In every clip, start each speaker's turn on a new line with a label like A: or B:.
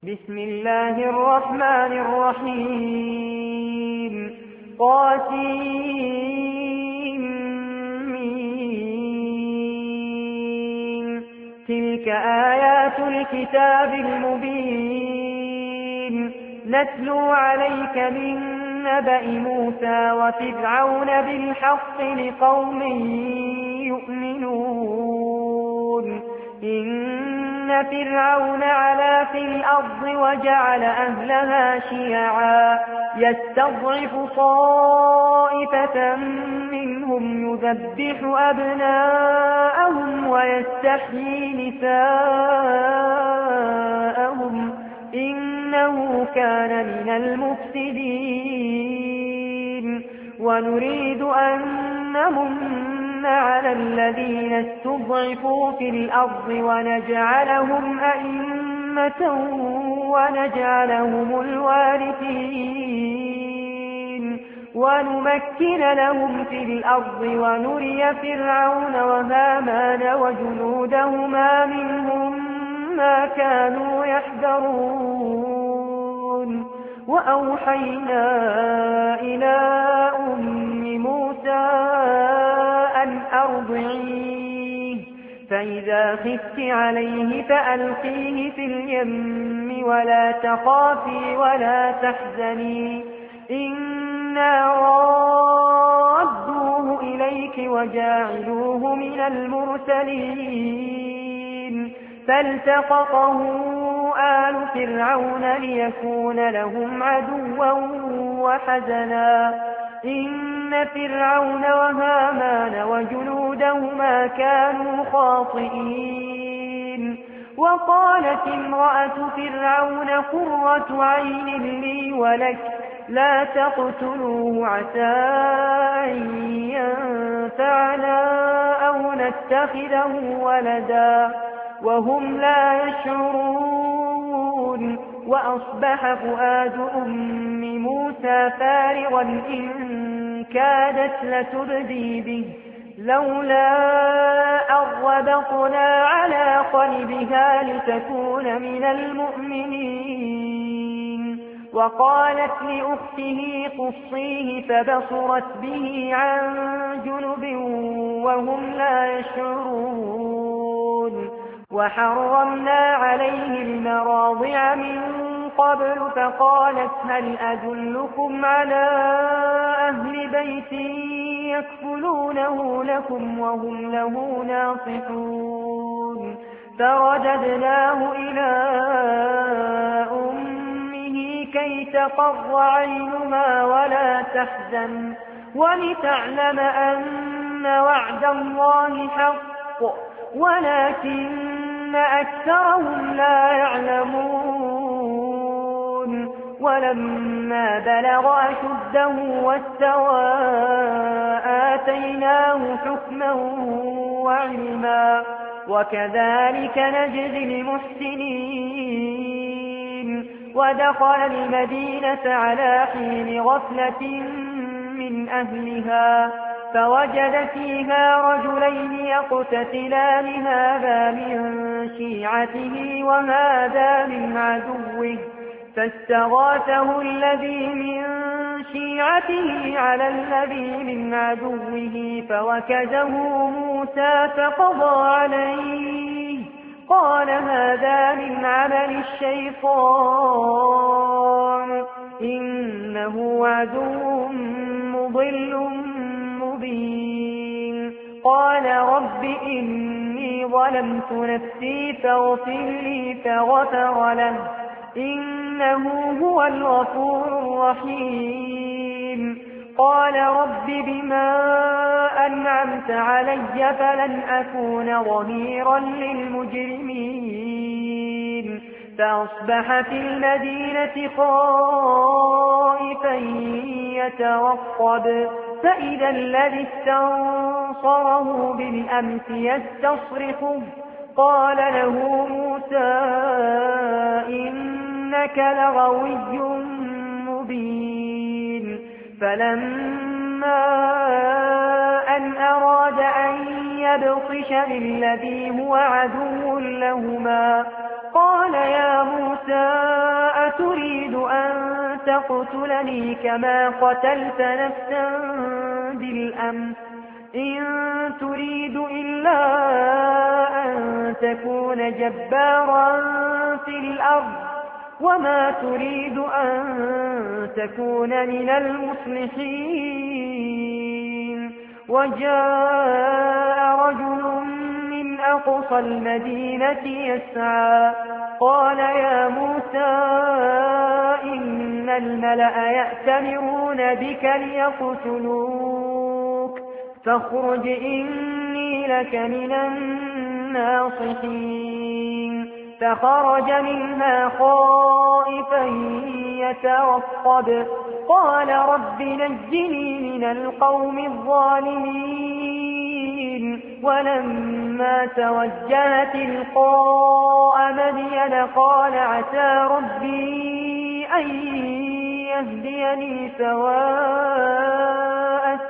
A: بسم الله الرحمن الرحيم طاسيم تلك آيات الكتاب المبين نتلو عليك من نبأ موسى وفرعون بالحق لقوم يؤمنون إن فرعون علا في الأرض وجعل أهلها شيعا يستضعف طائفة منهم يذبح أبناءهم ويستحيي نساءهم إنه كان من المفسدين ونريد أن نمن على الذين استضعفوا في الأرض ونجعلهم أئمة ونجعلهم الوارثين ونمكن لهم في الأرض ونري فرعون وهامان وجنودهما منهم ما كانوا يحذرون وأوحينا إلى أم موسى أن أرضعيه فإذا خفت عليه فألقيه في اليم ولا تخافي ولا تحزني إنا رادوه إليك وجاعلوه من المرسلين فالتقطه آل فرعون ليكون لهم عدوا وحزنا إن فرعون وهامان وجنودهما كانوا خاطئين وقالت امرأة فرعون قرة عين لي ولك لا تقتلوه عسى أن ينفعنا أو نتخذه ولدا وهم لا يشعرون وأصبح فؤاد أم موسى فارغا إن كادت لتبدي به لولا أربطنا على قلبها لتكون من المؤمنين وقالت لأخته قصيه فبصرت به عن جنب وهم لا يشعرون وحرمنا عليه المراضع من قبل فقالت هل أدلكم على أهل بيت يكفلونه لكم وهم له ناصحون فرددناه إلى أمه كي تقر عينها ولا تحزن ولتعلم أن وعد الله حق ولكن أكثرهم لا يعلمون ولما بلغ أشده واستوى آتيناه حكما وعلما وكذلك نجزي المحسنين ودخل المدينة على حين غفلة من أهلها فوجد فيها رجلين يقتتلان هذا من شيعته وهذا من عدوه فاستغاثه الذي من شيعته على الذي من عدوه فوكزه موسى فقضى عليه قال هذا من عمل الشيطان إنه عدو مضل مبين قال رب إني ظلمت نفسي فاغفر لي فغفر له إنه هو الغفور الرحيم قال رب بما أنعمت علي فلن أكون ظهيرا للمجرمين فأصبح في المدينة خائفا يترقب فإذا الذي استنصره بالأمس يستصرخه قال له موسى إنك لغوي مبين فلما أن أراد أن يبطش بالذي هو عدو لهما قال يا موسى أتريد أن تقتلني كما قتلت نفسا بالأمس إن تريد إلا أن تكون جبارا في الأرض وما تريد أن تكون من المصلحين وجاء رجل من أقصى المدينة يسعى قال يا موسى إن الملأ يأتمرون بك ليقتلوك فاخرج إني لك من الناصحين فخرج منها خائفا يترقب قال رب نجني من القوم الظالمين ولما توجه تلقاء مدين قال عسى ربي أن يهديني سواء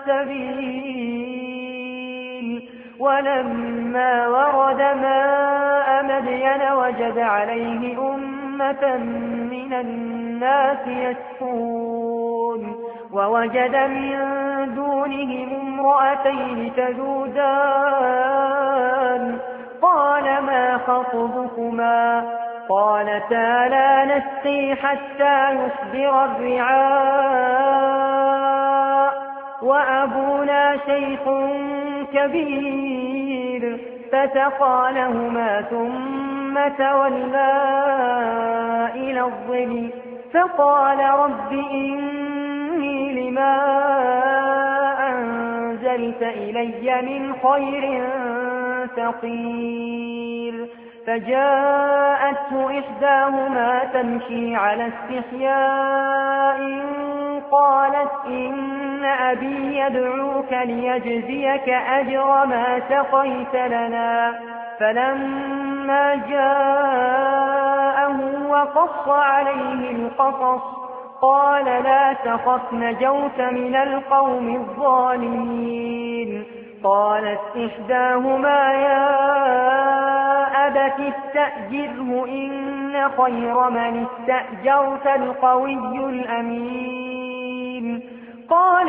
A: السبيل ولما ورد ماء مدين وجد عليه أمة من الناس يسقون ووجد من دونهم امرأتين تذودان قال ما خطبكما قالتا لا نسقي حتى يصدر الرعاء وأبونا شيخ كبير فسقى لهما ثم تولى إلى الظل فقال رب إني لما أنزلت إلي من خير فقير فجاءته إحداهما تمشي على استحياء قالت إن أبي يدعوك ليجزيك أجر ما سقيت لنا فلما جاءه وقص عليه القصص قال لا تخف نجوت من القوم الظالمين قالت إحداهما يا أبت استأجره إن خير من استأجرت القوي الأمين قال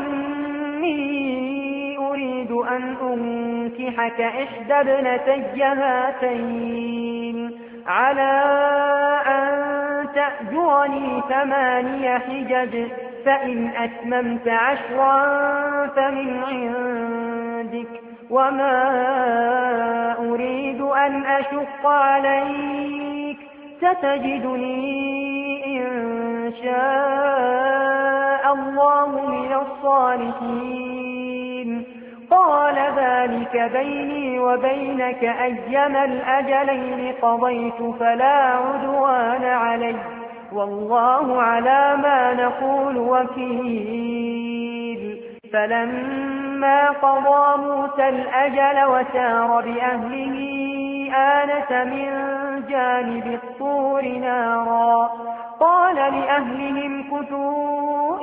A: إني أريد أن أنكحك إحدى ابنتي هاتين على أن تأجرني 8 حجج فإن أتممت 10 فمن عندك وما أريد أن أشق عليك ستجدني إن شاء الله من الصالحين قال ذلك بيني وبينك أيما الأجلين قضيت فلا عدوان علي والله على ما نقول وكيل فلما قضى موسى الأجل وسار بأهله آنس من جانب الطور نارا قال لأهلهم كثوا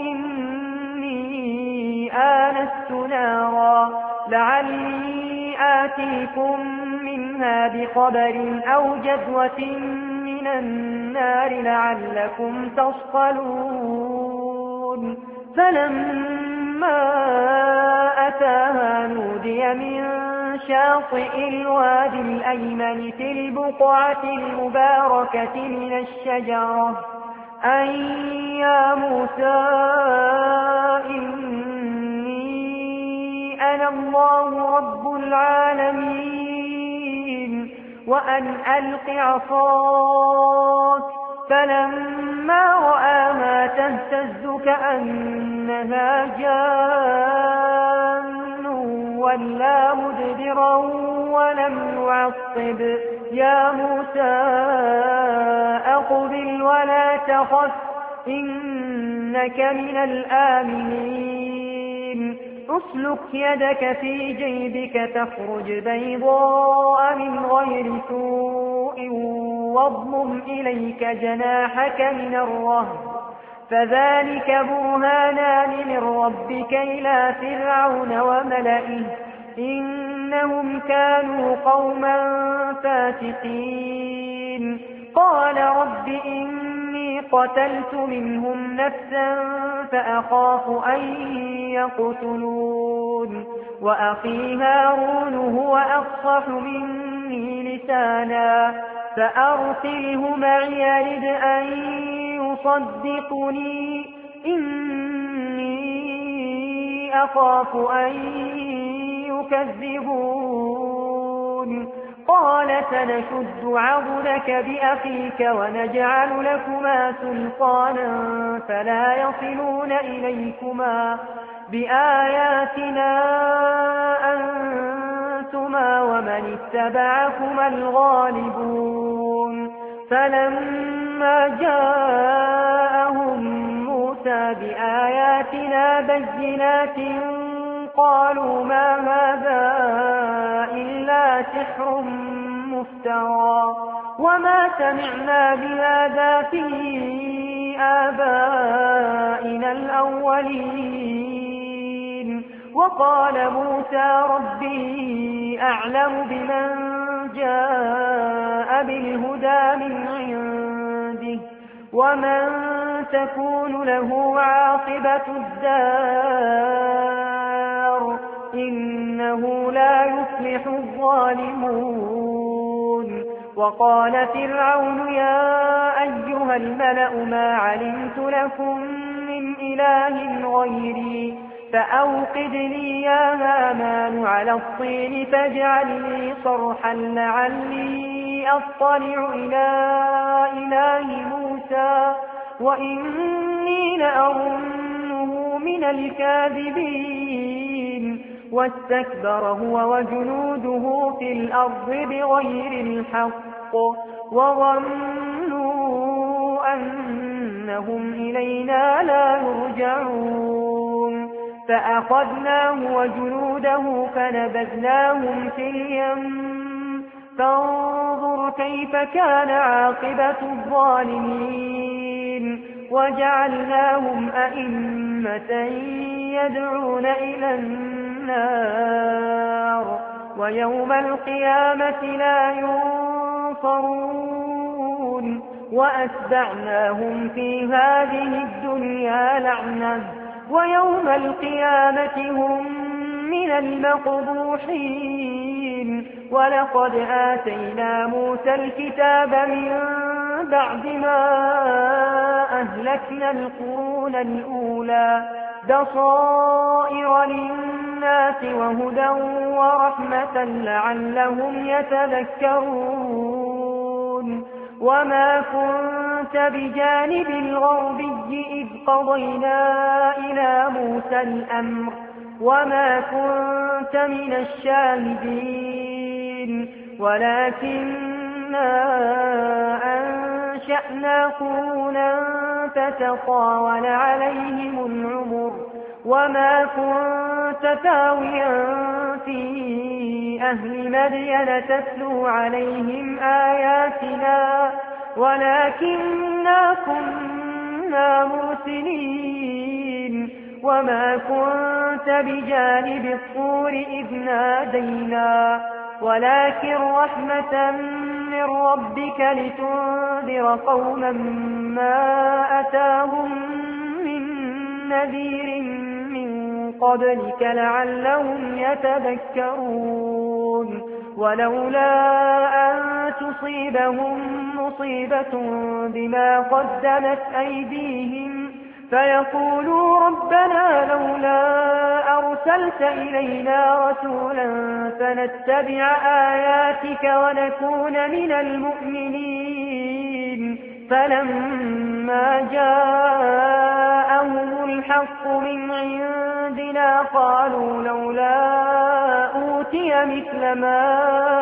A: إني آنست نارا لعلي آتيكم منها بخبر أو جذوة من النار لعلكم تصطلون فلما أتاها نودي من شاطئ الوادي الأيمن في البقعة المباركة من الشجرة أن يا موسى إني أنا الله رب العالمين وأن ألق عصاك فلما رآها تهتز كأنها جان ولا مدبرا ولم يعقب يا موسى أقبل ولا تخف إنك من الآمنين أسلك يدك في جيبك تخرج بيضاء من غير سوء واضمم إليك جناحك من الرهب فذلك برهانان من ربك إلى فرعون وملئه إنهم كانوا قوما فاسقين قال رب إني قتلت منهم نفسا فأخاف أن يقتلون وأخي هارون هو أفصح مني لسانا فأرسله معي يرد أن يصدقني إني أخاف أن يكذبون قال سنشد عضدك بأخيك ونجعل لكما سلطانا فلا يصلون إليكما بآياتنا أنتما ومن اتبعكما الغالبون فلما جاءهم موسى بآياتنا بينات قالوا ما هذا إلا سحر مفترى وما سمعنا بهذا في آبائنا الأولين وقال موسى ربي أعلم بمن جاء بالهدى من عنده ومن تكون له عاقبة الدار إنه لا يفلح الظالمون وقال فرعون يا أيها الملأ ما علمت لكم من إله غيري فأوقد لي يا هامان على الطين فاجعل لي صرحا لعلي أطلع إلى إله موسى وإني لأظنه من الكاذبين واستكبر هو وجنوده في الأرض بغير الحق وظنوا أنهم إلينا لا يرجعون فأخذناه وجنوده فنبذناهم في اليم فانظر كيف كان عاقبة الظالمين وجعلناهم أئمة يدعون إلى النار ويوم القيامة لا ينصرون وأتبعناهم في هذه الدنيا لعنة ويوم القيامة هم من المقبوحين ولقد آتينا موسى الكتاب من بعد ما أهلكنا القرون الأولى بصائر للناس وهدى ورحمة لعلهم يتذكرون وما كنت بجانب الغربي إذ قضينا إلى موسى الأمر وما كنت من الشاهدين ولكننا أنشأنا قرونا فتطاول عليهم العمر وما كنت ثاويا في أهل مدين تتلو عليهم آياتنا ولكننا كنا مرسلين وما كنت بجانب الطور إذ نادينا ولكن رحمة من ربك لتنذر قوما ما أتاهم من نذير من قبلك لعلهم يتذكرون ولولا أن تصيبهم مصيبة بما قدمت أيديهم فيقولوا ربنا لولا أرسلت إلينا رسولا فنتبع آياتك ونكون من المؤمنين فلما جاءهم الحق من عندنا قالوا لولا أوتي مثل ما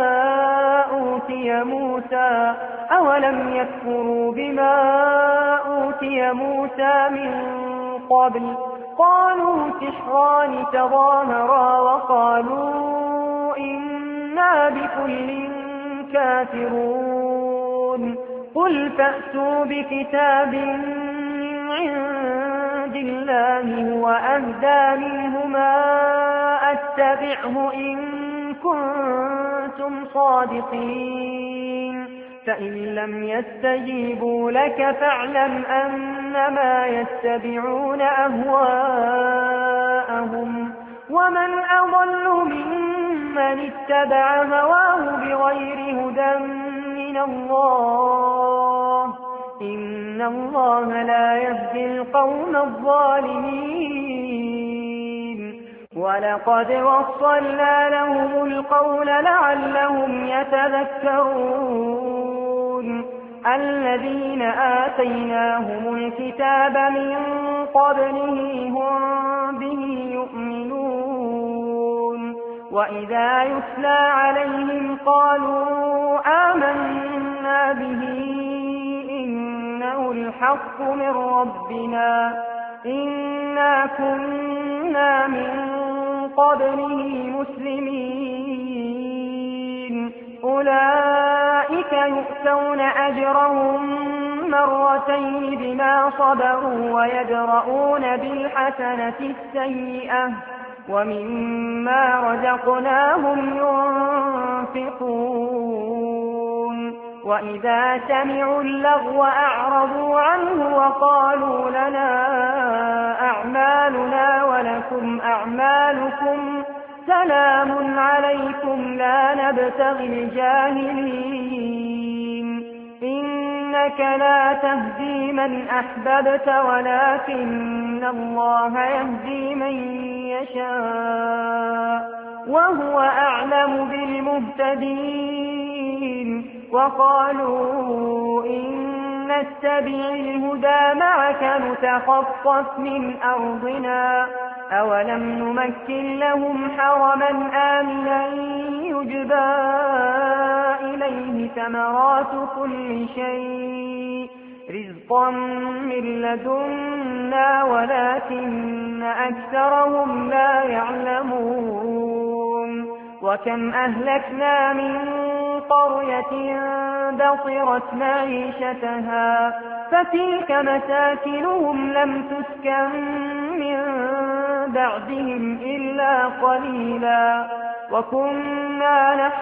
A: أوتي موسى أولم يكفروا بما أوتي موسى من قبل قالوا سحران تظاهرا وقالوا إنا بكل كافرون قل فأتوا بكتاب من عند الله هو أهدى منهما فاتبعه إن كنتم صادقين فإن لم يستجيبوا لك فاعلم أنما يتبعون أهواءهم ومن أضل ممن اتبع هواه بغير هدى من الله إن الله لا يهدي القوم الظالمين ولقد وصلنا لهم القول لعلهم يتذكرون الذين آتيناهم الكتاب من قبله هم به يؤمنون وإذا يتلى عليهم قالوا آمنا به إنه الحق من ربنا إنا كنا من قبله مسلمين أولئك يؤتون أجرهم مرتين بما صبروا ويدرؤون بالحسنة السيئة ومما رزقناهم ينفقون وإذا سمعوا اللغو أعرضوا عنه وقالوا لنا أعمالنا ولكم أعمالكم سلام عليكم لا نبتغي الجاهلين إنك لا تهدي من أحببت ولكن الله يهدي من يشاء وهو أعلم بالمهتدين وقالوا إن نتبع الهدى معك نتخطف من أرضنا أولم نمكن لهم حرما آمنا يجبى إليه ثمرات كل شيء رزقا من لدنا ولكن أكثرهم لا يعلمون وكم أهلكنا من قرية بطرت معيشتها فتلك مساكنهم لم تسكن من بعدهم إلا قليلا وكنا نحن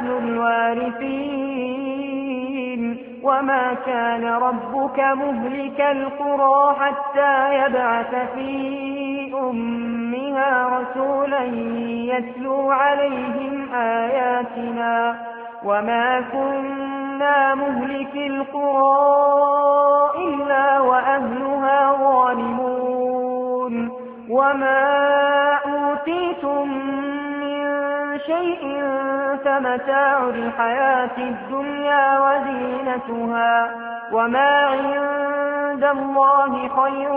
A: الوارثين وما كان ربك مهلك القرى حتى يبعث في أمها رسولا يتلو عليهم آياتنا وما كنا مهلك القرى إلا وأهلها ظالمون وما أوتيتم من شيء فمتاع الحياة الدنيا وزينتها وما عند الله خير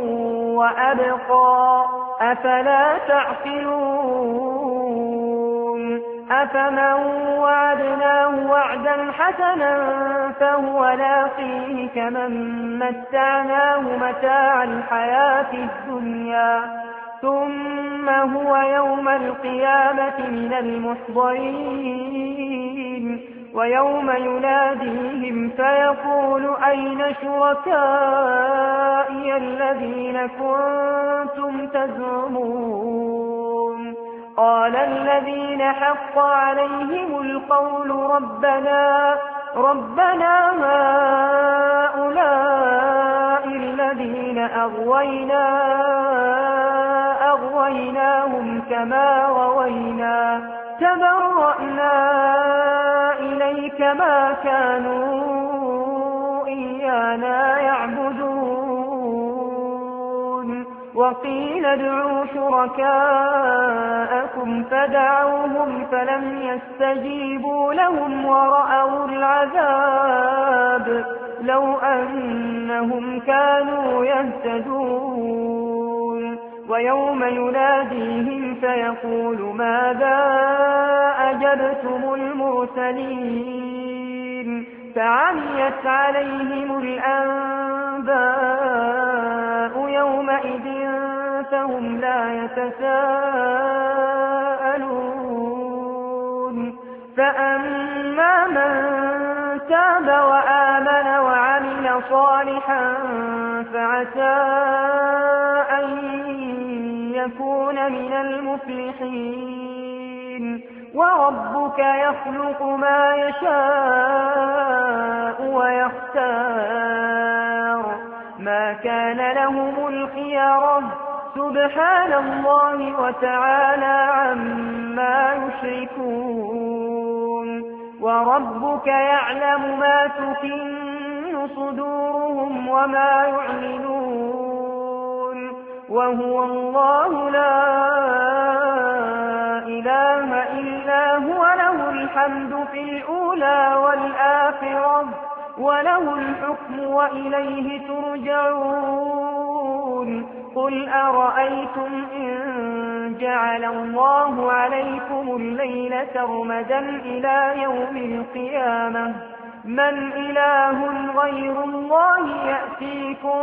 A: وأبقى أفلا تعقلون أفمن وعدناه وعدا حسنا فهو لاقيه كمن متعناه متاع الحياة الدنيا ثم هو يوم القيامة من المحضرين ويوم يناديهم فيقول أين شركائي الذين كنتم تزعمون قال الذين حق عليهم القول ربنا هؤلاء الذين أغويناهم كما غوينا تبرأنا إليك ما كانوا إيانا يعبدون وقيل ادعوا شركاءكم فدعوهم فلم يستجيبوا لهم ورأوا العذاب لو أنهم كانوا يهتدون ويوم يناديهم فيقول ماذا أجبتم المرسلين فعميت عليهم الأنباء يومئذ فهم لا يتساءلون فأما من تاب وآمن وعمل صالحا فعسى أن لتكون من المفلحين وربك يخلق ما يشاء ويختار ما كان لهم الخيرة سبحان الله وتعالى عما يشركون وربك يعلم ما تكن صدورهم وما يعلنون وهو الله لا إله إلا هو له الحمد في الأولى والآخرة وله الحكم وإليه ترجعون قل أرأيتم إن جعل الله عليكم الليل سرمدا إلى يوم القيامة من إله غير الله يأتيكم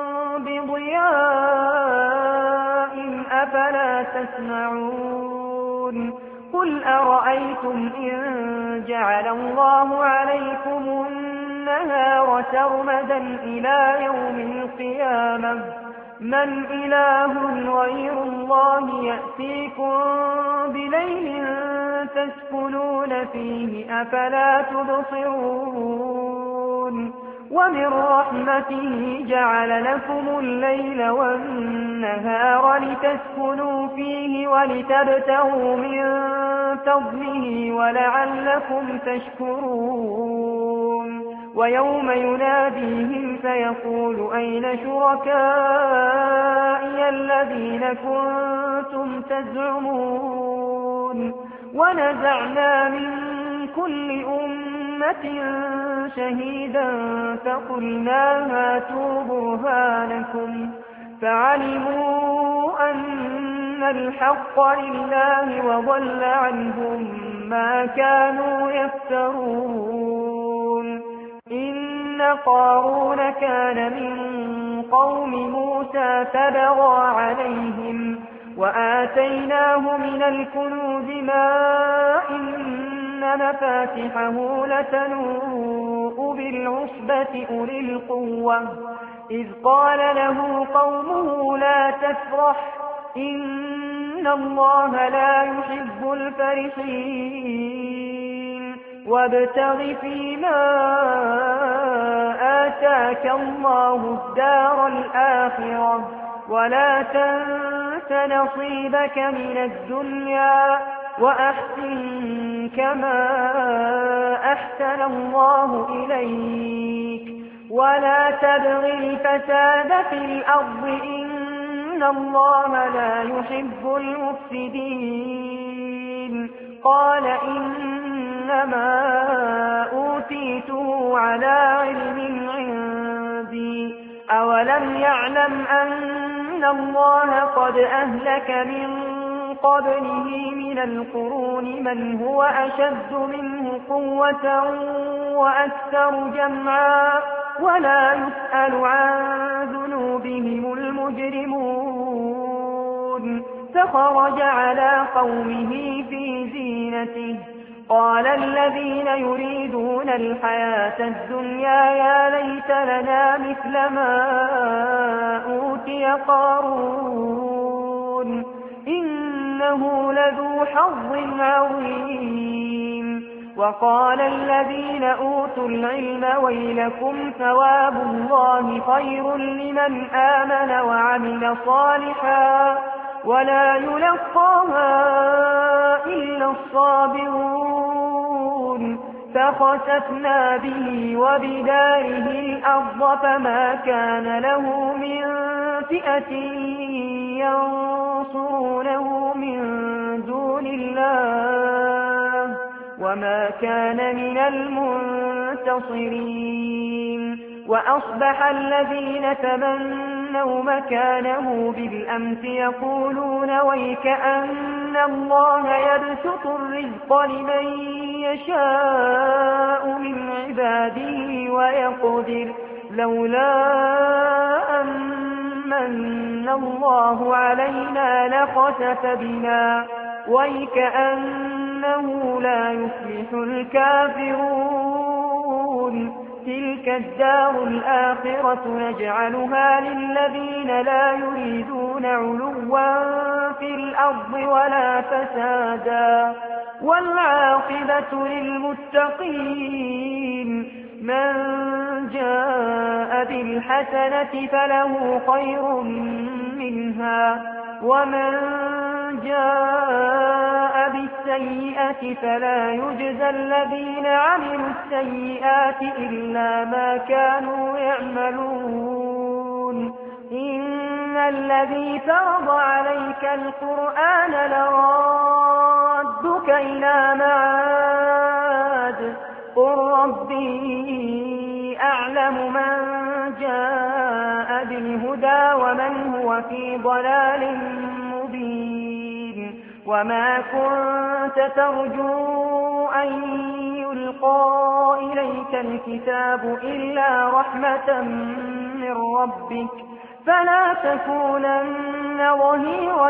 A: بضياء أفلا تسمعون قل أرأيتم إن جعل الله عليكم النهار سرمدا إلى يوم القيامة من إله غير الله يأتيكم بليل تسكنون فيه أفلا تبصرون ومن رحمته جعل لكم الليل والنهار لتسكنوا فيه ولتبتغوا من فضله ولعلكم تشكرون ويوم يناديهم فيقول أين شركائي الذين كنتم تزعمون ونزعنا من كل أمة شهيدا فقلنا هاتوا برهانكم فعلموا أن الحق لله وضل عنهم ما كانوا يفترون إن قارون كان من قوم موسى فبغى عليهم وآتيناه من الكنوز ما إن مفاتحه لتنوء بالعصبة أولي القوة إذ قال له قومه لا تفرح إن الله لا يحب الفرحين وابتغ فيما آتاك الله الدار الآخرة ولا تنس نصيبك من الدنيا وأحسن كما أحسن الله إليك ولا تبغ الفساد في الأرض إن الله لا يحب المفسدين قال إنما أوتيته على علم عندي أولم يعلم أن الله قد أهلك من قبله من القرون من هو أشد منه قوة وأكثر جمعا ولا يسأل عن ذنوبهم المجرمون فخرج على قومه في زينته قال الذين يريدون الحياة الدنيا يا ليت لنا مثل ما أوتي قارون إنه لذو حظ عظيم وقال الذين أوتوا العلم ويلكم ثواب الله خير لمن آمن وعمل صالحا ولا يلقاها إلا الصابرون فخسفنا به وبداره الأرض فما كان له من فئة ينصرونه من دون الله وما كان من المنتصرين وأصبح الذين تمنوا مكانه بالأمس يقولون ويكأن الله يبسط الرزق لمن يشاء من عباده ويقدر لولا أمن الله علينا لخسف بنا ويكأنه لا يفلح الكافرون تلك الدار الآخرة نجعلها للذين لا يريدون علوا في الأرض ولا فسادا والعاقبة للمتقين من جاء بالحسنة فله خير منها ومن جاء بالسيئة فلا يجزى الذين عملوا السيئات إلا ما كانوا يعملون إن الذي فرض عليك القرآن لرادك إلى معاد قل ربي أعلم من جاء بالهدى ومن هو في ضلال مبين وما كنت ترجو أن يلقى إليك الكتاب إلا رحمة من ربك فلا تكونن ظهيرا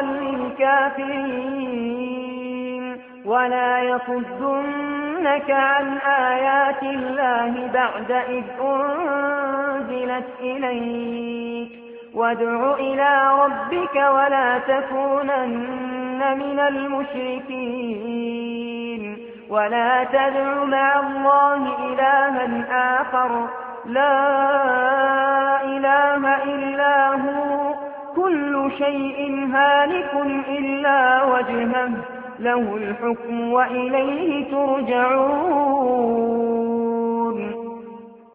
A: للكافرين ولا يصدنك عن آيات الله بعد إذ أنزلت إليك وادع إلى ربك ولا تكونن من المشركين ولا تدع مع الله إلها آخر لا إله إلا هو كل شيء هالك إلا وجهه له الحكم وإليه ترجعون